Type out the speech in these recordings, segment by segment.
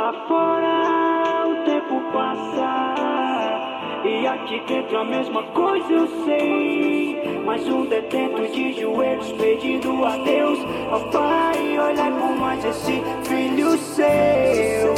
Lá fora o tempo passa e aqui dentro a mesma coisa eu sei. Mais um detento de joelhos pedindo a Deus, ó Pai, olhai por mais esse filho seu.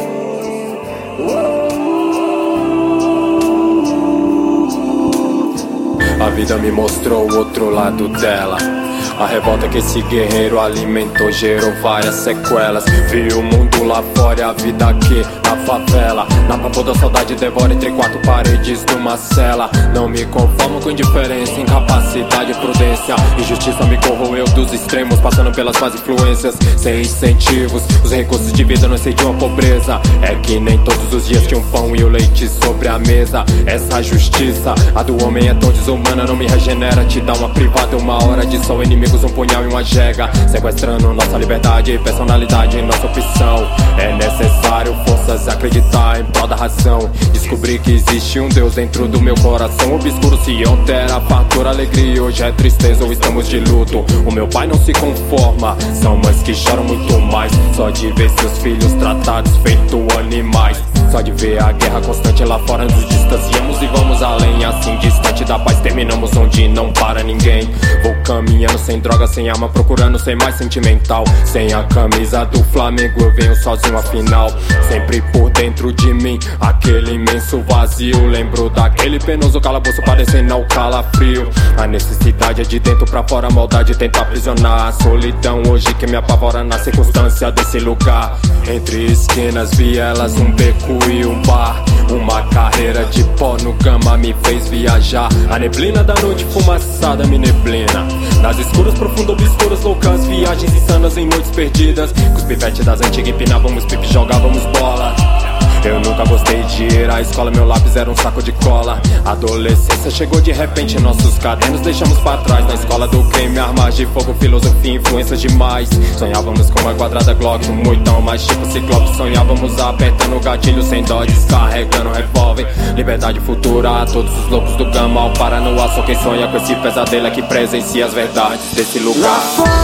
A vida me mostrou o outro lado dela. A revolta que esse guerreiro alimentou gerou várias sequelas. Vi o mundo lá fora e a vida aqui na favela. Na papo da saudade devora entre quatro paredes de uma cela. Não me conformo com indiferença, incapacidade e prudência. Injustiça me corroeu dos extremos, passando pelas más influências. Sem incentivos, os recursos de vida não excediam a pobreza. É que nem todos os dias tinha um pão e o leite sobre a mesa. Essa justiça, a do homem é tão desumana, não me regenera. Te dá uma privada, uma hora de sol, inimigos, um punhal e uma jega, sequestrando nossa liberdade, personalidade, nossa opção. É necessário forças acreditar em prol da razão. Descobri que existe um Deus dentro do meu coração obscuro. Se ontem era fartura, alegria, hoje é tristeza ou estamos de luto. O meu pai não se conforma, são mães que choram muito mais, só de ver seus filhos tratados feito animais. Só de ver a guerra constante lá fora nos distanciamos e vamos além. Assim distante da paz terminamos onde não para ninguém. Vou caminhando sem droga, sem arma, procurando ser mais sentimental. Sem a camisa do Flamengo eu venho sozinho afinal. Sempre por dentro de mim aquele imenso vazio. Lembro daquele penoso calabouço parecendo ao calafrio. A necessidade é de dentro pra fora, a maldade tenta aprisionar. A solidão hoje que me apavora na circunstância desse lugar. Entre esquinas, vielas, um beco e um bar. Uma carreira de pó no gama me fez viajar. A neblina da noite fumaçada me neblina. Nas escuras, profundas, obscuras, loucas viagens insanas em noites perdidas. Com os pivetes das antigas empinávamos pipe, jogávamos bola. Eu nunca gostei de ir à escola, meu lápis era um saco de cola. A adolescência chegou de repente, nossos cadernos deixamos pra trás. Na escola do crime, armas de fogo, filosofia, influências demais. Sonhávamos com uma quadrada Glock, um muitão mais tipo Ciclope. Sonhávamos apertando o gatilho sem dó, descarregando o revólver. Liberdade futura a todos os loucos do gama. Ao Paranoá, só quem sonha com esse pesadelo é que presencia as verdades desse lugar. Lá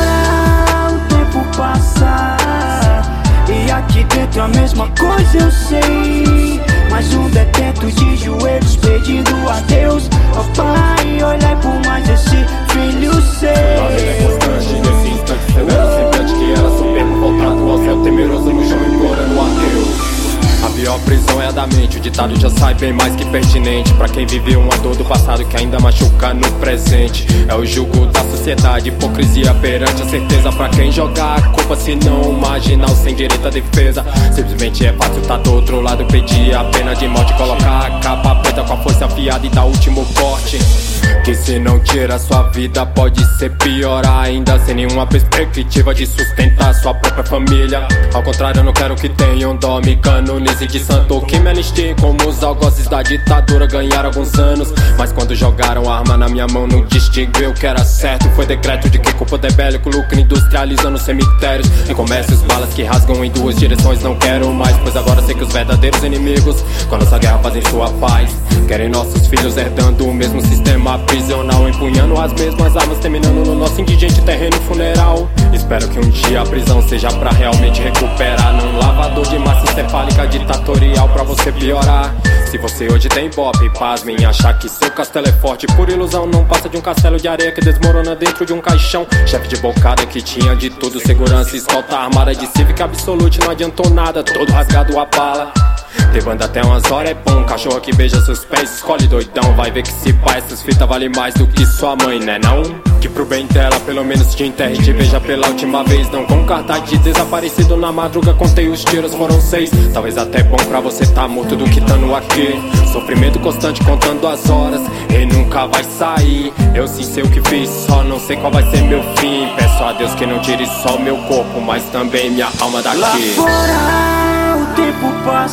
fora o tempo passa e aqui dentro a mesma coisa eu sei. Mais um detento de joelhos pedindo a Deus, ó Pai, olhai por mais esse filho seu. A vida é constante, nesse instante severo semblante que era soberbo, voltado ao céu temeroso no chão implorando a Deus. A pior prisão é a da mente, o ditado já sai bem mais que pertinente. Pra quem viveu uma dor do passado que ainda machuca no presente. É o jugo da sociedade, hipocrisia perante a certeza. Pra quem jogar a culpa se não marginal sem direito à defesa. Simplesmente é fácil tá do outro lado, pedir a pena de morte, colocar a capa preta com a força afiada e dar o último corte. Que se não tira sua vida pode ser pior ainda, sem nenhuma perspectiva de sustentar sua própria família. Ao contrário, eu não quero que tenham dó, me canonize de santo, que me anistie como os algozes da ditadura. Ganharam alguns anos, mas quando jogaram a arma na minha mão não distinguiu o que era certo. Foi decreto de que com poder bélico lucro industrializando cemitérios e comércios, balas que rasgam em duas direções. Não quero mais, pois agora sei que os verdadeiros inimigos com a nossa guerra fazem sua paz. Querem nossos filhos herdando o mesmo sistema prisional, empunhando as mesmas armas, terminando no nosso indigente terreno funeral. Espero que um dia a prisão seja pra realmente recuperar, não um lavador de massa encefálica ditatorial pra você piorar. Se você hoje tem ibope, pasmem, achar que seu castelo é forte por ilusão, não passa de um castelo de areia que desmorona dentro de um caixão. Chefe de bocada que tinha de tudo, segurança, escolta armada de Civic Absolute, não adiantou nada, todo rasgado a bala. Levando até umas horas é bom, cachorro que beija seus pés, escolhe doidão. Vai ver que se pá, essas fitas valem mais do que sua mãe, né não? Que pro bem dela, pelo menos te enterre e te veja pela última vez. Não com cartaz de desaparecido na madruga, contei os tiros, foram 6. Talvez até bom pra você tá morto do que tando aqui. Sofrimento constante contando as horas e nunca vai sair. Eu sim sei o que fiz, só não sei qual vai ser meu fim. Peço a Deus que não tire só o meu corpo, mas também minha alma daqui. Lá fora o tempo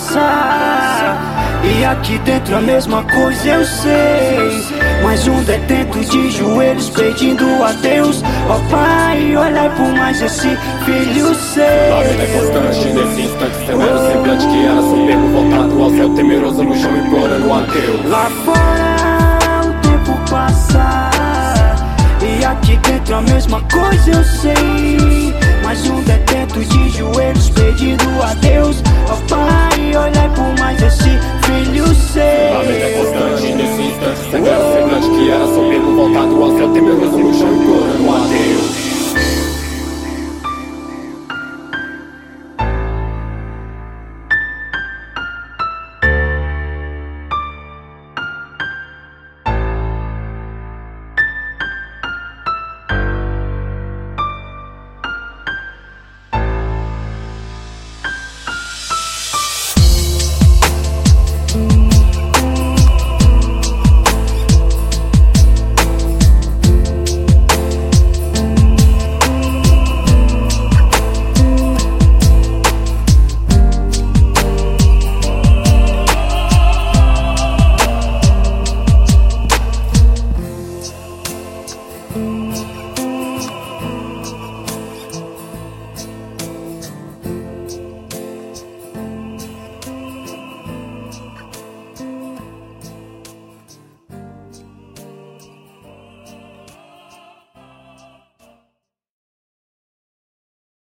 passa e aqui dentro a mesma coisa eu sei. Mais um detento de joelhos pedindo a Deus, ó Pai, olhai por mais esse filho seu. A vida é constante, nesse instante severo semblante que era soberbo, voltado ao céu temeroso no chão implorando a Deus. Lá fora o tempo passa e aqui dentro a mesma coisa eu sei. Mais um detento de joelhos pedindo a Deus, ó Pai.